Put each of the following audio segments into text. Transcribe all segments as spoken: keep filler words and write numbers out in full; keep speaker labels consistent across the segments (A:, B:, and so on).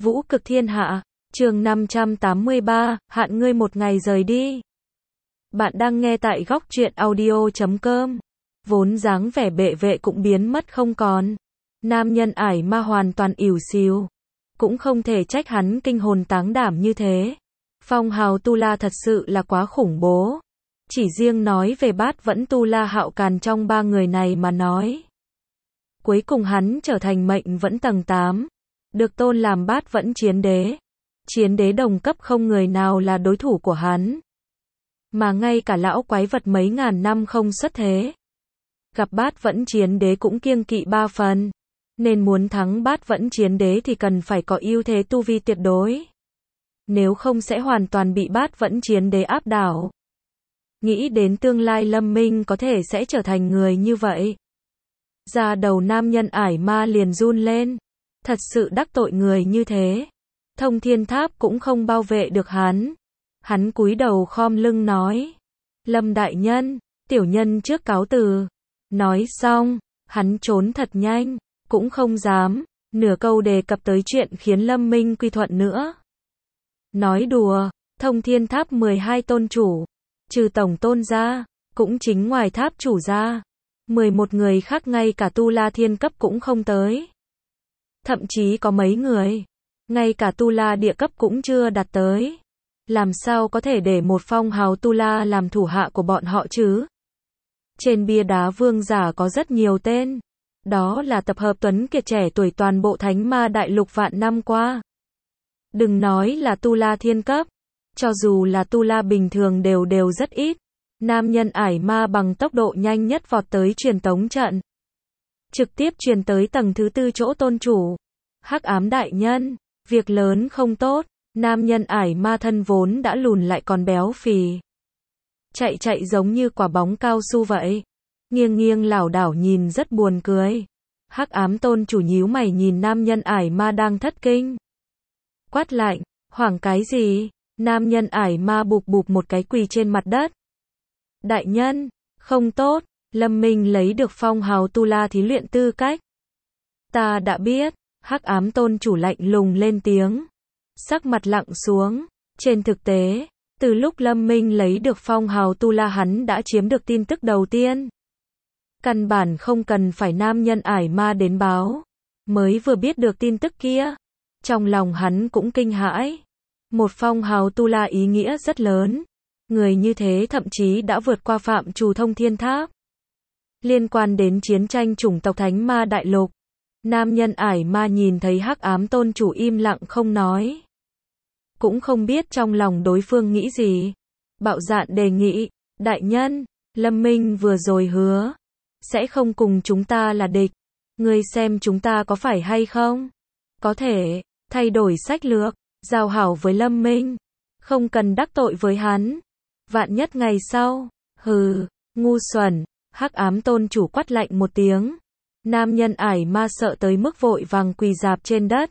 A: Vũ cực thiên hạ, chương năm trăm tám mươi ba, hạn ngươi một ngày rời đi. Bạn đang nghe tại góc truyện audio chấm com. Vốn dáng vẻ bệ vệ cũng biến mất không còn. Nam nhân ải ma hoàn toàn ỉu xìu. Cũng không thể trách hắn kinh hồn táng đảm như thế. Phong hào Tu La thật sự là quá khủng bố. Chỉ riêng nói về Bát Vẫn Tu La Hạo Càn trong ba người này mà nói. Cuối cùng hắn trở thành mệnh vẫn tầng tám. Được tôn làm Bát Vẫn chiến đế. Chiến đế đồng cấp không người nào là đối thủ của hắn. Mà ngay cả lão quái vật mấy ngàn năm không xuất thế. Gặp Bát Vẫn chiến đế cũng kiêng kỵ ba phần. Nên muốn thắng Bát Vẫn chiến đế thì cần phải có ưu thế tu vi tuyệt đối. Nếu không sẽ hoàn toàn bị Bát Vẫn chiến đế áp đảo. Nghĩ đến tương lai Lâm Minh có thể sẽ trở thành người như vậy. Da đầu nam nhân ải ma liền run lên. Thật sự đắc tội người như thế. Thông Thiên Tháp cũng không bảo vệ được hắn. Hắn cúi đầu khom lưng nói. Lâm đại nhân, tiểu nhân trước cáo từ. Nói xong, hắn trốn thật nhanh, cũng không dám, nửa câu đề cập tới chuyện khiến Lâm Minh quy thuận nữa. Nói đùa, Thông Thiên Tháp mười hai tôn chủ, trừ tổng tôn ra, cũng chính ngoài tháp chủ ra. mười một người khác ngay cả Tu La thiên cấp cũng không tới. Thậm chí có mấy người, ngay cả Tu La địa cấp cũng chưa đạt tới. Làm sao có thể để một phong hào Tu La làm thủ hạ của bọn họ chứ? Trên bia đá vương giả có rất nhiều tên. Đó là tập hợp tuấn kiệt trẻ tuổi toàn bộ Thánh Ma Đại Lục vạn năm qua. Đừng nói là Tu La thiên cấp. Cho dù là Tu La bình thường đều đều rất ít. Nam nhân ải ma bằng tốc độ nhanh nhất vọt tới truyền tống trận. Trực tiếp truyền tới tầng thứ tư chỗ tôn chủ. Hắc ám đại nhân, việc lớn không tốt. Nam nhân ải ma thân vốn đã lùn lại còn béo phì. Chạy chạy giống như quả bóng cao su vậy. Nghiêng nghiêng lảo đảo nhìn rất buồn cười. Hắc ám tôn chủ nhíu mày nhìn nam nhân ải ma đang thất kinh. Quát lạnh, hoảng cái gì? Nam nhân ải ma bụp bụp một cái quỳ trên mặt đất. Đại nhân, không tốt, Lâm Minh lấy được phong hào Tu La thí luyện tư cách. Ta đã biết, Hắc ám tôn chủ lạnh lùng lên tiếng. Sắc mặt lặng xuống, trên thực tế, từ lúc Lâm Minh lấy được phong hào Tu La hắn đã chiếm được tin tức đầu tiên. Căn bản không cần phải nam nhân ải ma đến báo, mới vừa biết được tin tức kia. Trong lòng hắn cũng kinh hãi. Một phong hào Tu La ý nghĩa rất lớn. Người như thế thậm chí đã vượt qua phạm trù Thông Thiên Tháp. Liên quan đến chiến tranh chủng tộc Thánh Ma Đại Lục. Nam nhân ải ma nhìn thấy Hắc ám tôn chủ im lặng không nói. Cũng không biết trong lòng đối phương nghĩ gì. Bạo dạn đề nghị, đại nhân, Lâm Minh vừa rồi hứa. Sẽ không cùng chúng ta là địch. Ngươi xem chúng ta có phải hay không? Có thể, thay đổi sách lược, giao hảo với Lâm Minh. Không cần đắc tội với hắn. Vạn nhất ngày sau, hừ, ngu xuẩn, Hắc ám tôn chủ quát lạnh một tiếng. Nam nhân ải ma sợ tới mức vội vàng quỳ rạp trên đất.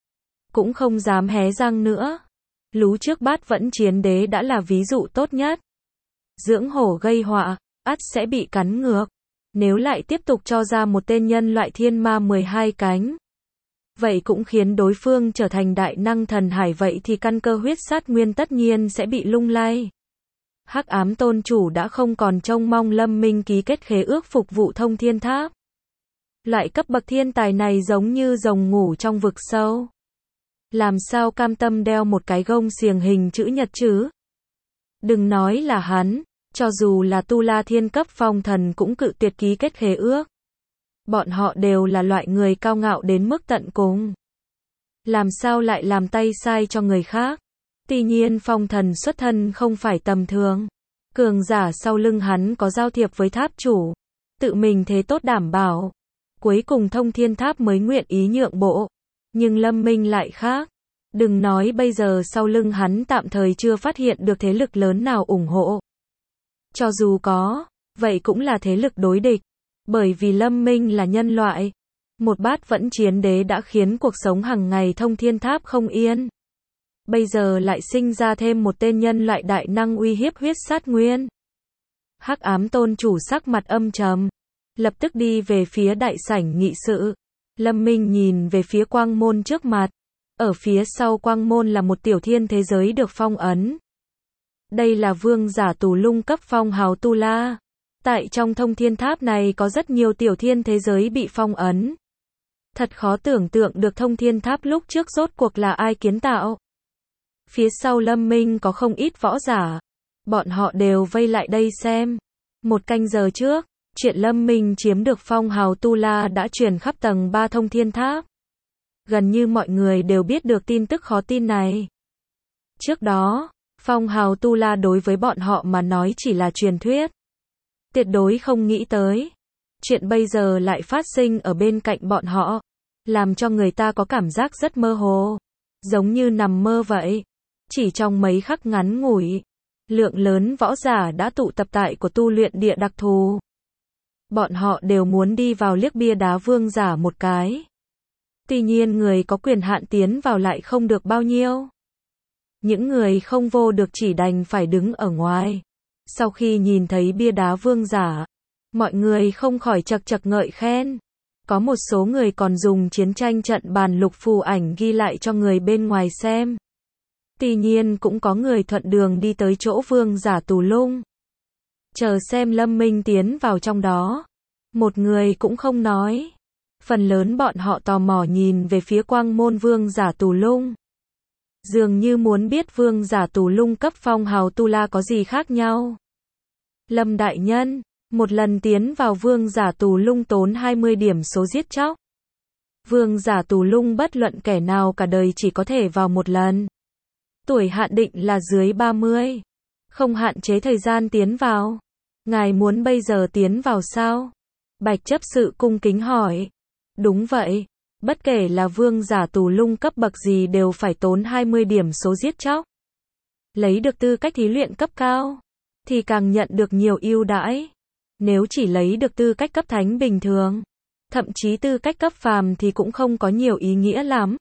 A: Cũng không dám hé răng nữa. Lú trước Bát Vẫn chiến đế đã là ví dụ tốt nhất. Dưỡng hổ gây họa, ắt sẽ bị cắn ngược. Nếu lại tiếp tục cho ra một tên nhân loại thiên ma mười hai cánh. Vậy cũng khiến đối phương trở thành đại năng thần hải, vậy thì căn cơ huyết sát nguyên tất nhiên sẽ bị lung lay. Hắc ám tôn chủ đã không còn trông mong Lâm Minh ký kết khế ước phục vụ Thông Thiên Tháp. Loại cấp bậc thiên tài này giống như rồng ngủ trong vực sâu. Làm sao cam tâm đeo một cái gông xiềng hình chữ nhật chứ? Đừng nói là hắn, cho dù là Tu La thiên cấp phong thần cũng cự tuyệt ký kết khế ước. Bọn họ đều là loại người cao ngạo đến mức tận cùng. Làm sao lại làm tay sai cho người khác? Tuy nhiên phong thần xuất thân không phải tầm thường. Cường giả sau lưng hắn có giao thiệp với tháp chủ. Tự mình thế tốt đảm bảo. Cuối cùng Thông Thiên Tháp mới nguyện ý nhượng bộ. Nhưng Lâm Minh lại khác. Đừng nói bây giờ sau lưng hắn tạm thời chưa phát hiện được thế lực lớn nào ủng hộ. Cho dù có, vậy cũng là thế lực đối địch. Bởi vì Lâm Minh là nhân loại. Một Bát Vẫn chiến đế đã khiến cuộc sống hàng ngày Thông Thiên Tháp không yên. Bây giờ lại sinh ra thêm một tên nhân loại đại năng uy hiếp huyết sát nguyên. Hắc ám tôn chủ sắc mặt âm trầm. Lập tức đi về phía đại sảnh nghị sự. Lâm Minh nhìn về phía quang môn trước mặt. Ở phía sau quang môn là một tiểu thiên thế giới được phong ấn. Đây là vương giả Tù Lung cấp phong hào Tu La. Tại trong thông thiên tháp này có rất nhiều tiểu thiên thế giới bị phong ấn. Thật khó tưởng tượng được thông thiên tháp lúc trước rốt cuộc là ai kiến tạo. Phía sau Lâm Minh có không ít võ giả. Bọn họ đều vây lại đây xem. Một canh giờ trước, chuyện Lâm Minh chiếm được phong hào Tu La đã truyền khắp tầng ba thông thiên tháp. Gần như mọi người đều biết được tin tức khó tin này. Trước đó, phong hào Tu La đối với bọn họ mà nói chỉ là truyền thuyết. Tuyệt đối không nghĩ tới. Chuyện bây giờ lại phát sinh ở bên cạnh bọn họ. Làm cho người ta có cảm giác rất mơ hồ. Giống như nằm mơ vậy. Chỉ trong mấy khắc ngắn ngủi, lượng lớn võ giả đã tụ tập tại của tu luyện địa đặc thù. Bọn họ đều muốn đi vào liếc bia đá vương giả một cái. Tuy nhiên người có quyền hạn tiến vào lại không được bao nhiêu. Những người không vô được chỉ đành phải đứng ở ngoài. Sau khi nhìn thấy bia đá vương giả, mọi người không khỏi chật chật ngợi khen. Có một số người còn dùng chiến tranh trận bàn lục phù ảnh ghi lại cho người bên ngoài xem. Tuy nhiên cũng có người thuận đường đi tới chỗ vương giả Tù Lung. Chờ xem Lâm Minh tiến vào trong đó. Một người cũng không nói. Phần lớn bọn họ tò mò nhìn về phía quang môn vương giả Tù Lung. Dường như muốn biết vương giả Tù Lung cấp phong hào Tu La có gì khác nhau. Lâm đại nhân, một lần tiến vào vương giả Tù Lung tốn hai mươi điểm số giết chóc. Vương giả Tù Lung bất luận kẻ nào cả đời chỉ có thể vào một lần. Tuổi hạn định là dưới ba mươi. Không hạn chế thời gian tiến vào. Ngài muốn bây giờ tiến vào sao? Bạch chấp sự cung kính hỏi. Đúng vậy. Bất kể là vương giả Tù Lung cấp bậc gì đều phải tốn hai mươi điểm số giết chóc. Lấy được tư cách thí luyện cấp cao, thì càng nhận được nhiều ưu đãi. Nếu chỉ lấy được tư cách cấp thánh bình thường, thậm chí tư cách cấp phàm thì cũng không có nhiều ý nghĩa lắm.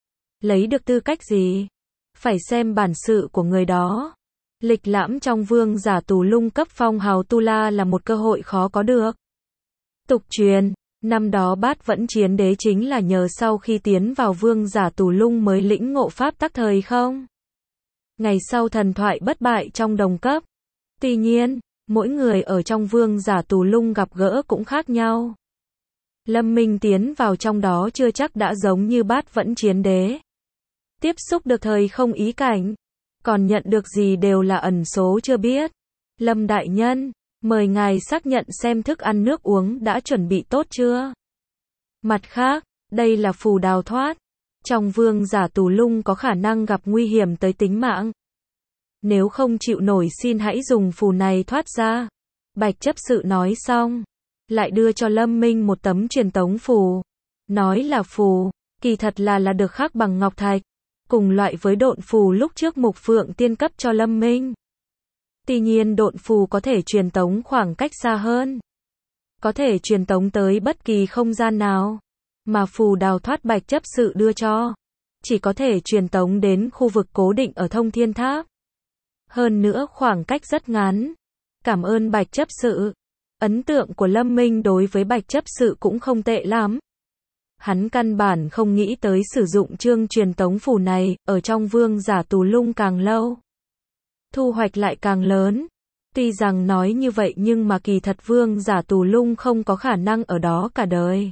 A: Lấy được tư cách gì? Phải xem bản sự của người đó. Lịch lãm trong vương giả Tù Lung cấp phong hào Tu La là một cơ hội khó có được. Tục truyền, năm đó Bát Vẫn Chiến Đế chính là nhờ sau khi tiến vào vương giả Tù Lung mới lĩnh ngộ pháp tắc thời không. Ngày sau thần thoại bất bại trong đồng cấp. Tuy nhiên, mỗi người ở trong vương giả Tù Lung gặp gỡ cũng khác nhau. Lâm Minh tiến vào trong đó chưa chắc đã giống như Bát Vẫn Chiến Đế. Tiếp xúc được thời không ý cảnh, còn nhận được gì đều là ẩn số chưa biết. Lâm đại nhân, mời ngài xác nhận xem thức ăn nước uống đã chuẩn bị tốt chưa. Mặt khác, đây là phù đào thoát. Trong vương giả Tù Lung có khả năng gặp nguy hiểm tới tính mạng. Nếu không chịu nổi xin hãy dùng phù này thoát ra. Bạch chấp sự nói xong, lại đưa cho Lâm Minh một tấm truyền tống phù. Nói là phù, kỳ thật là là được khắc bằng ngọc thạch. Cùng loại với độn phù lúc trước Mục Phượng tiên cấp cho Lâm Minh. Tuy nhiên độn phù có thể truyền tống khoảng cách xa hơn. Có thể truyền tống tới bất kỳ không gian nào. Mà phù đào thoát bạch chấp sự đưa cho, chỉ có thể truyền tống đến khu vực cố định ở thông thiên tháp. Hơn nữa khoảng cách rất ngắn. Cảm ơn bạch chấp sự. Ấn tượng của Lâm Minh đối với bạch chấp sự cũng không tệ lắm. Hắn căn bản không nghĩ tới sử dụng chương truyền tống phù này, ở trong vương giả Tù Lung càng lâu, thu hoạch lại càng lớn. Tuy rằng nói như vậy nhưng mà kỳ thật vương giả Tù Lung không có khả năng ở đó cả đời.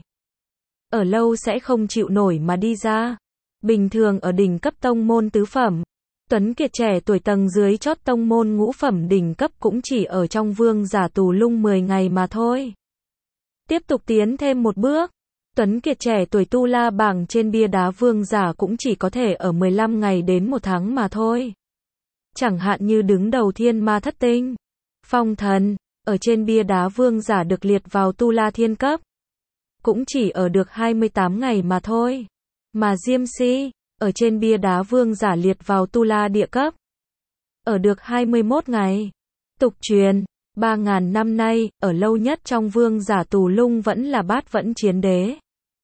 A: Ở lâu sẽ không chịu nổi mà đi ra. Bình thường ở đỉnh cấp tông môn tứ phẩm, tuấn kiệt trẻ tuổi tầng dưới chót tông môn ngũ phẩm đỉnh cấp cũng chỉ ở trong vương giả Tù Lung mười ngày mà thôi. Tiếp tục tiến thêm một bước, tuấn kiệt trẻ tuổi tu la bảng trên bia đá vương giả cũng chỉ có thể ở mười lăm ngày đến một tháng mà thôi. Chẳng hạn như đứng đầu thiên ma thất tinh, phong thần, ở trên bia đá vương giả được liệt vào tu la thiên cấp, cũng chỉ ở được hai mươi tám ngày mà thôi. Mà Diêm Si, ở trên bia đá vương giả liệt vào tu la địa cấp, ở được hai mươi mốt ngày. Tục truyền, ba ngàn năm nay, ở lâu nhất trong vương giả Tù Lung vẫn là Bát Vẫn Chiến Đế.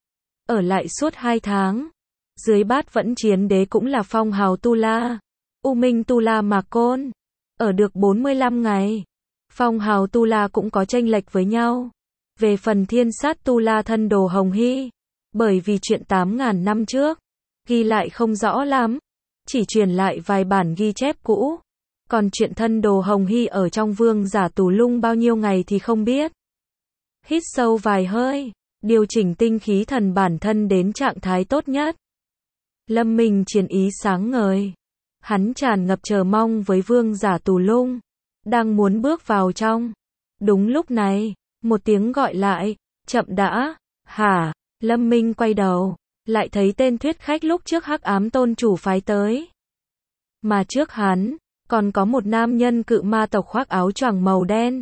A: Ở lại suốt hai tháng. Dưới Bát Vẫn Chiến Đế cũng là phong hào tu la, U Minh tu la Mạc Côn, ở được bốn mươi lăm ngày. Phong hào tu la cũng có chênh lệch với nhau. Về phần thiên sát tu la thân đồ Hồng Hy, bởi vì chuyện tám ngàn năm trước, ghi lại không rõ lắm, chỉ truyền lại vài bản ghi chép cũ. Còn chuyện thân đồ Hồng Hy ở trong vương giả tù lung bao nhiêu ngày thì không biết. Hít sâu vài hơi, điều chỉnh tinh khí thần bản thân đến trạng thái tốt nhất. Lâm Minh chiến ý sáng ngời. Hắn tràn ngập chờ mong với vương giả tù lung, đang muốn bước vào trong. Đúng lúc này, một tiếng gọi lại, chậm đã, hả? Lâm Minh quay đầu, lại thấy tên thuyết khách lúc trước Hắc Ám tôn chủ phái tới. Mà trước hắn, còn có một nam nhân cự ma tộc khoác áo choàng màu đen.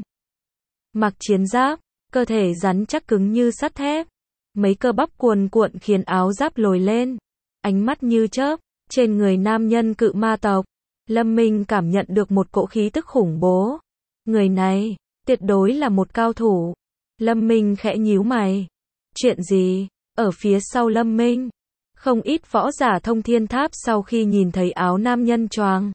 A: Mặc chiến giáp, cơ thể rắn chắc cứng như sắt thép. Mấy cơ bắp cuồn cuộn khiến áo giáp lồi lên. Ánh mắt như chớp, trên người nam nhân cự ma tộc. Lâm Minh cảm nhận được một cỗ khí tức khủng bố. Người này, tuyệt đối là một cao thủ. Lâm Minh khẽ nhíu mày. Chuyện gì? Ở phía sau Lâm Minh, không ít võ giả thông thiên tháp sau khi nhìn thấy áo nam nhân choàng,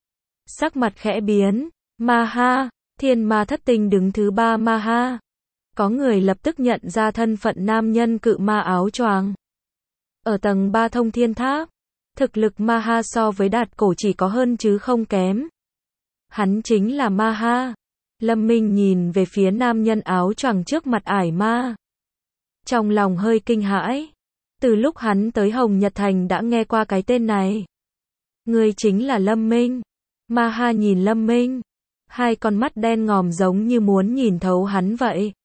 A: sắc mặt khẽ biến. Ma ha, thiên ma thất tinh đứng thứ ba ma ha. Có người lập tức nhận ra thân phận nam nhân cự ma áo choàng. Ở tầng ba thông thiên tháp, thực lực ma ha so với đạt cổ chỉ có hơn chứ không kém. Hắn chính là ma ha. Lâm Minh nhìn về phía nam nhân áo choàng trước mặt ải ma. Trong lòng hơi kinh hãi. Từ lúc hắn tới Hồng Nhật Thành đã nghe qua cái tên này. Người chính là Lâm Minh. Ma ha nhìn Lâm Minh. Hai con mắt đen ngòm giống như muốn nhìn thấu hắn vậy.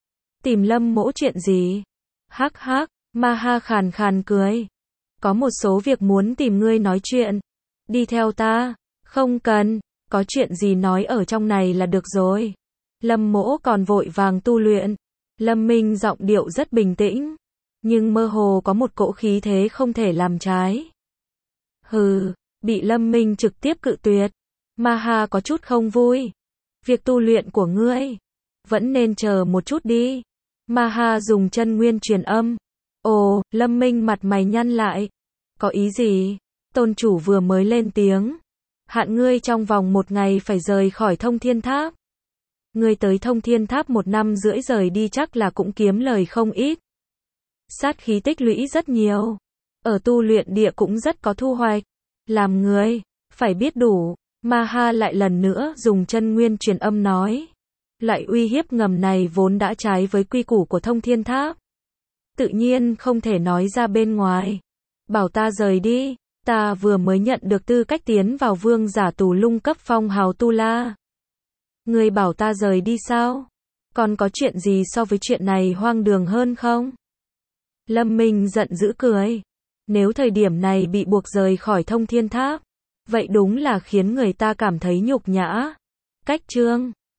A: Tìm Lâm mỗ chuyện gì? Hắc hắc, ma ha khàn khàn cười. Có một số việc muốn tìm ngươi nói chuyện. Đi theo ta. Không cần, có chuyện gì nói ở trong này là được rồi. Lâm mỗ còn vội vàng tu luyện. Lâm Minh giọng điệu rất bình tĩnh, nhưng mơ hồ có một cỗ khí thế không thể làm trái. Hừ, bị Lâm Minh trực tiếp cự tuyệt. Ma ha có chút không vui. Việc tu luyện của ngươi, vẫn nên chờ một chút đi. Ma ha dùng chân nguyên truyền âm. Ồ, Lâm Minh mặt mày nhăn lại. Có ý gì? Tôn chủ vừa mới lên tiếng. Hạn ngươi trong vòng một ngày phải rời khỏi thông thiên tháp. Ngươi tới thông thiên tháp một năm rưỡi rời đi chắc là cũng kiếm lời không ít. Sát khí tích lũy rất nhiều. Ở tu luyện địa cũng rất có thu hoạch. Làm người, phải biết đủ. Ma ha lại lần nữa dùng chân nguyên truyền âm nói. Loại uy hiếp ngầm này vốn đã trái với quy củ của thông thiên tháp. Tự nhiên không thể nói ra bên ngoài. Bảo ta rời đi. Ta vừa mới nhận được tư cách tiến vào vương giả tù lung cấp phong hào tu la. Ngươi bảo ta rời đi sao? Còn có chuyện gì so với chuyện này hoang đường hơn không? Lâm Minh giận dữ cười. Nếu thời điểm này bị buộc rời khỏi thông thiên tháp, vậy đúng là khiến người ta cảm thấy nhục nhã. Cách chương